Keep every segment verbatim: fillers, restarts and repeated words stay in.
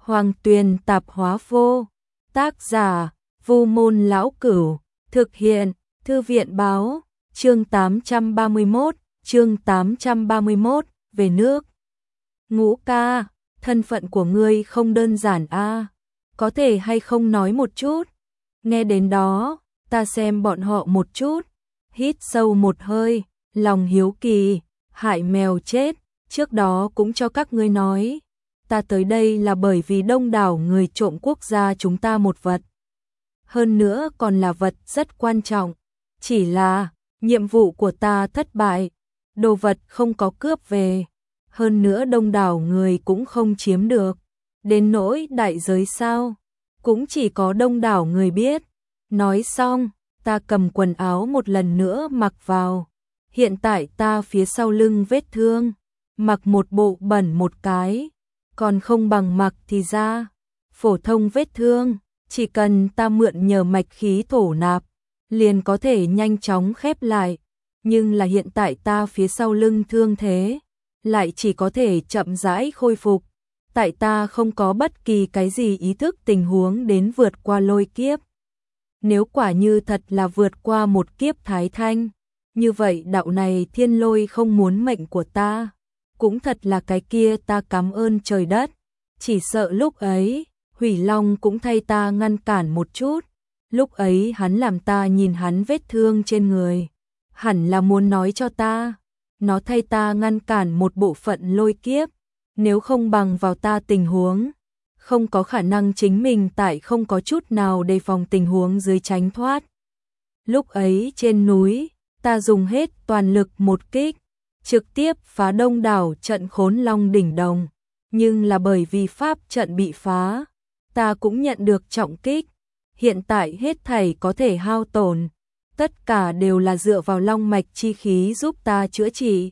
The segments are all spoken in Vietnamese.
Hoàng Tuyền Tạp Hóa Vô. Tác giả: Vu Môn Lão Cửu. Thực hiện: Thư viện báo. Chương tám trăm ba mươi mốt, chương tám trăm ba mươi mốt, về nước. Ngũ ca, thân phận của ngươi không đơn giản a, có thể hay không nói một chút? Nghe đến đó, ta xem bọn họ một chút, hít sâu một hơi, lòng hiếu kỳ, hại mèo chết, trước đó cũng cho các ngươi nói, ta tới đây là bởi vì đông đảo người trộm quốc gia chúng ta một vật. Hơn nữa còn là vật rất quan trọng, chỉ là nhiệm vụ của ta thất bại, đồ vật không có cướp về, hơn nữa đông đảo người cũng không chiếm được, đến nỗi đại giới sao, cũng chỉ có đông đảo người biết. Nói xong, ta cầm quần áo một lần nữa mặc vào, hiện tại ta phía sau lưng vết thương, mặc một bộ bẩn một cái, còn không bằng mặc thì ra, phổ thông vết thương, chỉ cần ta mượn nhờ mạch khí thổ nạp, liền có thể nhanh chóng khép lại, nhưng là hiện tại ta phía sau lưng thương thế, lại chỉ có thể chậm rãi khôi phục, tại ta không có bất kỳ cái gì ý thức tình huống đến vượt qua lôi kiếp. Nếu quả như thật là vượt qua một kiếp thái thanh, như vậy đạo này thiên lôi không muốn mệnh của ta, cũng thật là cái kia ta cảm ơn trời đất, chỉ sợ lúc ấy, Hủy Long cũng thay ta ngăn cản một chút, lúc ấy hắn làm ta nhìn hắn vết thương trên người, hẳn là muốn nói cho ta, nó thay ta ngăn cản một bộ phận lôi kiếp, nếu không bằng vào ta tình huống, không có khả năng chính mình tại không có chút nào đề phòng tình huống dưới tránh thoát. Lúc ấy trên núi, ta dùng hết toàn lực một kích, trực tiếp phá đông đảo trận Khốn Long đỉnh đồng, nhưng là bởi vì pháp trận bị phá, ta cũng nhận được trọng kích, hiện tại hết thảy có thể hao tổn, tất cả đều là dựa vào long mạch chi khí giúp ta chữa trị.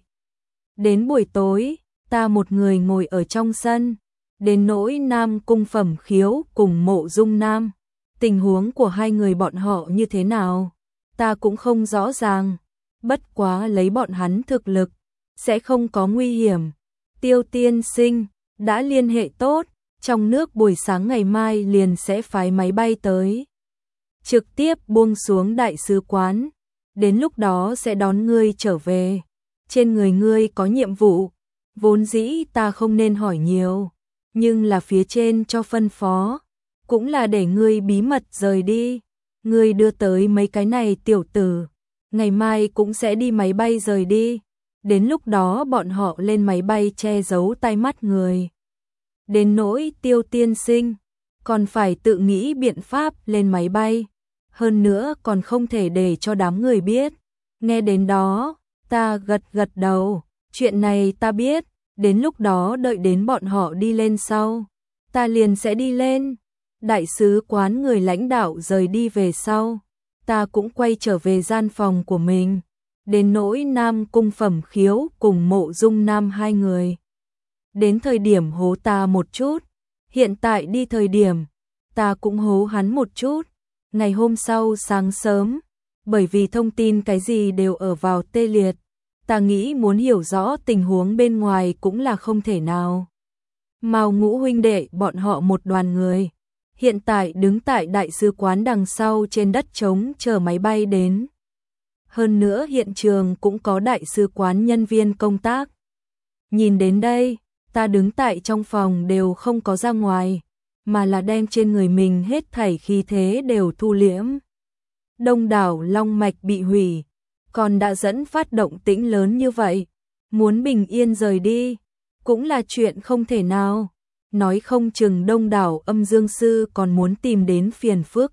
Đến buổi tối, ta một người ngồi ở trong sân, đến nỗi Nam Cung Phẩm Khiếu cùng Mộ Dung Nam, tình huống của hai người bọn họ như thế nào, ta cũng không rõ ràng, bất quá lấy bọn hắn thực lực, sẽ không có nguy hiểm. Tiêu tiên sinh, đã liên hệ tốt, trong nước buổi sáng ngày mai liền sẽ phái máy bay tới, trực tiếp buông xuống đại sứ quán, đến lúc đó sẽ đón ngươi trở về, trên người ngươi có nhiệm vụ, vốn dĩ ta không nên hỏi nhiều, nhưng là phía trên cho phân phó, cũng là để ngươi bí mật rời đi, ngươi đưa tới mấy cái này tiểu tử, ngày mai cũng sẽ đi máy bay rời đi, đến lúc đó bọn họ lên máy bay che giấu tai mắt người. Đến nỗi Tiêu tiên sinh, còn phải tự nghĩ biện pháp lên máy bay, hơn nữa còn không thể để cho đám người biết. Nghe đến đó, ta gật gật đầu, chuyện này ta biết, đến lúc đó đợi đến bọn họ đi lên sau, ta liền sẽ đi lên. Đại sứ quán người lãnh đạo rời đi về sau, ta cũng quay trở về gian phòng của mình, đến nỗi Nam Cung Phẩm Khiếu cùng Mộ Dung Nam hai người. Đến thời điểm hố ta một chút, hiện tại đi thời điểm, ta cũng hố hắn một chút. Ngày hôm sau sáng sớm, bởi vì thông tin cái gì đều ở vào tê liệt, ta nghĩ muốn hiểu rõ tình huống bên ngoài cũng là không thể nào. Mao Ngũ huynh đệ bọn họ một đoàn người, hiện tại đứng tại đại sứ quán đằng sau trên đất trống chờ máy bay đến. Hơn nữa hiện trường cũng có đại sứ quán nhân viên công tác. Nhìn đến đây, ta đứng tại trong phòng đều không có ra ngoài, mà là đem trên người mình hết thảy khí thế đều thu liễm. Đông đảo long mạch bị hủy, còn đã dẫn phát động tĩnh lớn như vậy, muốn bình yên rời đi, cũng là chuyện không thể nào, nói không chừng đông đảo âm dương sư còn muốn tìm đến phiền phức.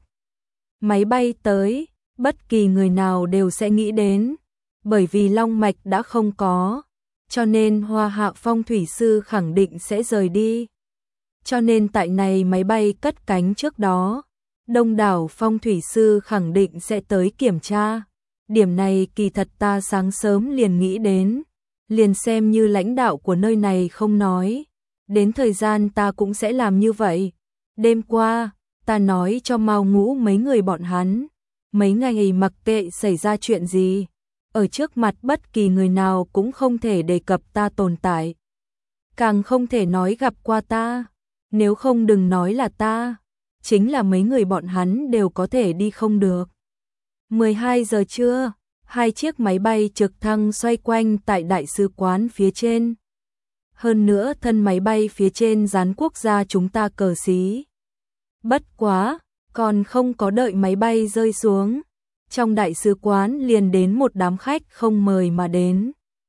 Máy bay tới, bất kỳ người nào đều sẽ nghĩ đến, bởi vì long mạch đã không có, cho nên Hoa Hạ phong thủy sư khẳng định sẽ rời đi. Cho nên tại này máy bay cất cánh trước đó, đông đảo phong thủy sư khẳng định sẽ tới kiểm tra. Điểm này kỳ thật ta sáng sớm liền nghĩ đến, liền xem như lãnh đạo của nơi này không nói, đến thời gian ta cũng sẽ làm như vậy. Đêm qua, ta nói cho Mao Ngũ mấy người bọn hắn, mấy ngày mặc kệ xảy ra chuyện gì, ở trước mặt bất kỳ người nào cũng không thể đề cập ta tồn tại, càng không thể nói gặp qua ta. Nếu không đừng nói là ta, chính là mấy người bọn hắn đều có thể đi không được. mười hai giờ trưa, hai chiếc máy bay trực thăng xoay quanh tại đại sứ quán phía trên. Hơn nữa thân máy bay phía trên dán quốc gia chúng ta cờ xí. Bất quá, còn không có đợi máy bay rơi xuống, trong đại sứ quán liền đến một đám khách không mời mà đến.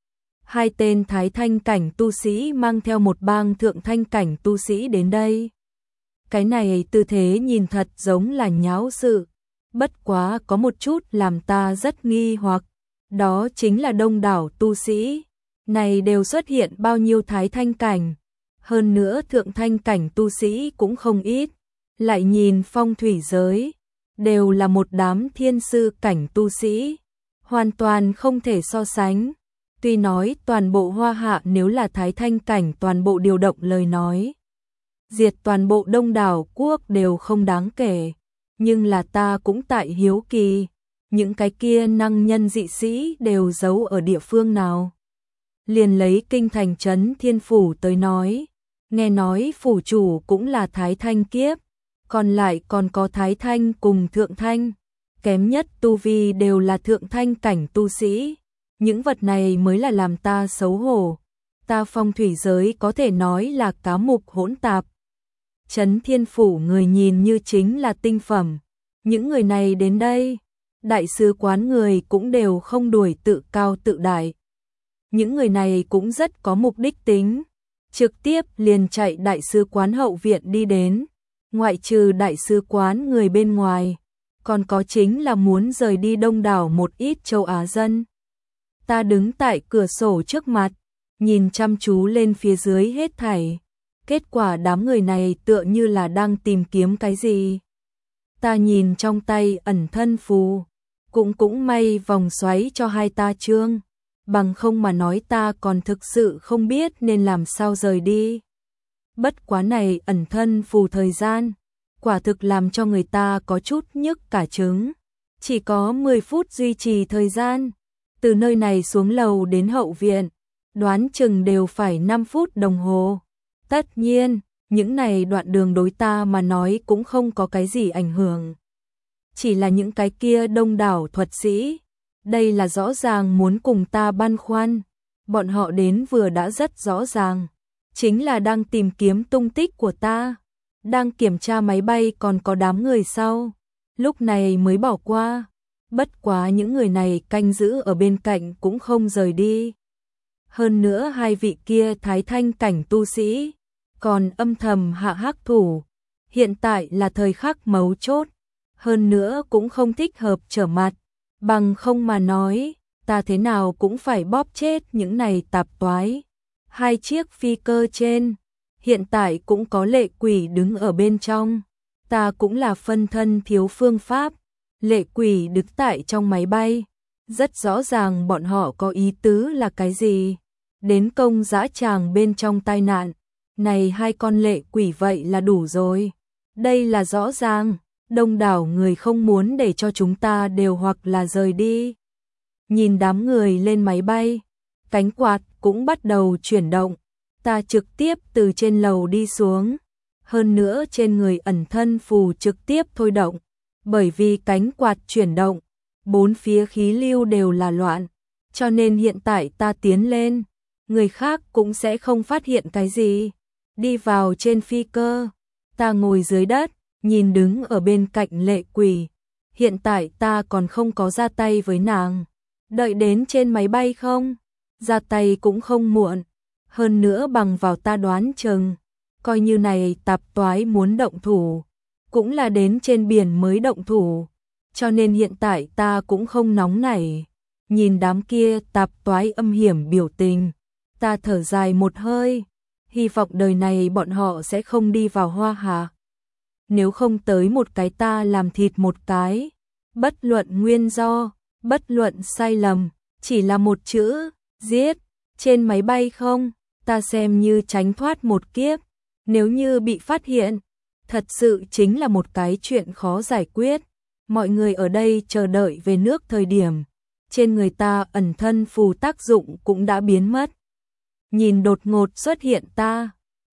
Hai tên thái thanh cảnh tu sĩ mang theo một bang thượng thanh cảnh tu sĩ đến đây. Cái này tư thế nhìn thật giống là nháo sự, bất quá có một chút làm ta rất nghi hoặc, đó chính là đông đảo tu sĩ này đều xuất hiện bao nhiêu thái thanh cảnh, hơn nữa thượng thanh cảnh tu sĩ cũng không ít, lại nhìn phong thủy giới, đều là một đám thiên sư cảnh tu sĩ, hoàn toàn không thể so sánh. Tuy nói toàn bộ Hoa Hạ nếu là thái thanh cảnh toàn bộ điều động lời nói, diệt toàn bộ đông đảo quốc đều không đáng kể, nhưng là ta cũng tại hiếu kỳ, những cái kia năng nhân dị sĩ đều giấu ở địa phương nào. Liền lấy kinh thành trấn Thiên Phủ tới nói, nghe nói phủ chủ cũng là thái thanh kiếp, còn lại còn có thái thanh cùng thượng thanh, kém nhất tu vi đều là thượng thanh cảnh tu sĩ. Những vật này mới là làm ta xấu hổ. Ta phong thủy giới có thể nói là cá mục hỗn tạp. Trấn Thiên Phủ người nhìn như chính là tinh phẩm. Những người này đến đây, đại sứ quán người cũng đều không đuổi tự cao tự đại. Những người này cũng rất có mục đích tính, trực tiếp liền chạy đại sứ quán hậu viện đi đến, ngoại trừ đại sứ quán người bên ngoài, còn có chính là muốn rời đi đông đảo một ít châu Á dân. Ta đứng tại cửa sổ trước mặt, nhìn chăm chú lên phía dưới hết thảy, kết quả đám người này tựa như là đang tìm kiếm cái gì. Ta nhìn trong tay ẩn thân phù, cũng cũng may vòng xoáy cho hai ta trương, bằng không mà nói ta còn thực sự không biết nên làm sao rời đi. Bất quá này ẩn thân phù thời gian, quả thực làm cho người ta có chút nhức cả trứng, chỉ có mười phút duy trì thời gian. Từ nơi này xuống lầu đến hậu viện, đoán chừng đều phải năm phút đồng hồ. Tất nhiên, những này đoạn đường đối ta mà nói cũng không có cái gì ảnh hưởng. Chỉ là những cái kia đông đảo thuật sĩ, đây là rõ ràng muốn cùng ta băn khoăn. Bọn họ đến vừa đã rất rõ ràng, chính là đang tìm kiếm tung tích của ta, đang kiểm tra máy bay còn có đám người sau, lúc này mới bỏ qua. Bất quá những người này canh giữ ở bên cạnh cũng không rời đi. Hơn nữa hai vị kia thái thanh cảnh tu sĩ, còn âm thầm hạ hắc thủ. Hiện tại là thời khắc mấu chốt, hơn nữa cũng không thích hợp trở mặt. Bằng không mà nói, ta thế nào cũng phải bóp chết những này tạp toái. Hai chiếc phi cơ trên, hiện tại cũng có lệ quỷ đứng ở bên trong. Ta cũng là phân thân thiếu phương pháp. Lệ quỷ đứng tại trong máy bay, rất rõ ràng bọn họ có ý tứ là cái gì. Đến công dã tràng bên trong tai nạn, này hai con lệ quỷ vậy là đủ rồi. Đây là rõ ràng, đông đảo người không muốn để cho chúng ta đều hoặc là rời đi. Nhìn đám người lên máy bay, cánh quạt cũng bắt đầu chuyển động, ta trực tiếp từ trên lầu đi xuống. Hơn nữa trên người ẩn thân phù trực tiếp thôi động. Bởi vì cánh quạt chuyển động, bốn phía khí lưu đều là loạn, cho nên hiện tại ta tiến lên, người khác cũng sẽ không phát hiện cái gì. Đi vào trên phi cơ, ta ngồi dưới đất, nhìn đứng ở bên cạnh lệ quỷ. Hiện tại ta còn không có ra tay với nàng. Đợi đến trên máy bay không? Ra tay cũng không muộn. Hơn nữa bằng vào ta đoán chừng, coi như này tạp toái muốn động thủ, cũng là đến trên biển mới động thủ, cho nên hiện tại ta cũng không nóng nảy. Nhìn đám kia tạp toái âm hiểm biểu tình, ta thở dài một hơi, hy vọng đời này bọn họ sẽ không đi vào Hoa Hạ. Nếu không tới một cái ta làm thịt một cái, bất luận nguyên do, bất luận sai lầm, chỉ là một chữ, giết. Trên máy bay không, ta xem như tránh thoát một kiếp, nếu như bị phát hiện, thật sự chính là một cái chuyện khó giải quyết. Mọi người ở đây chờ đợi về nước thời điểm, trên người ta ẩn thân phù tác dụng cũng đã biến mất. Nhìn đột ngột xuất hiện ta,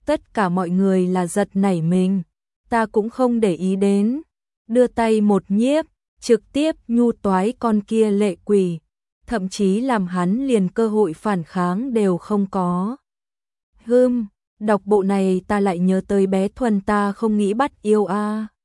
Tất cả mọi người là giật nảy mình, ta cũng không để ý đến, đưa tay một nhiếp, trực tiếp nhu toái con kia lệ quỷ, thậm chí làm hắn liền cơ hội phản kháng đều không có. Hừm, đọc bộ này ta lại nhớ tới bé Thuần ta không nghĩ bắt yêu a.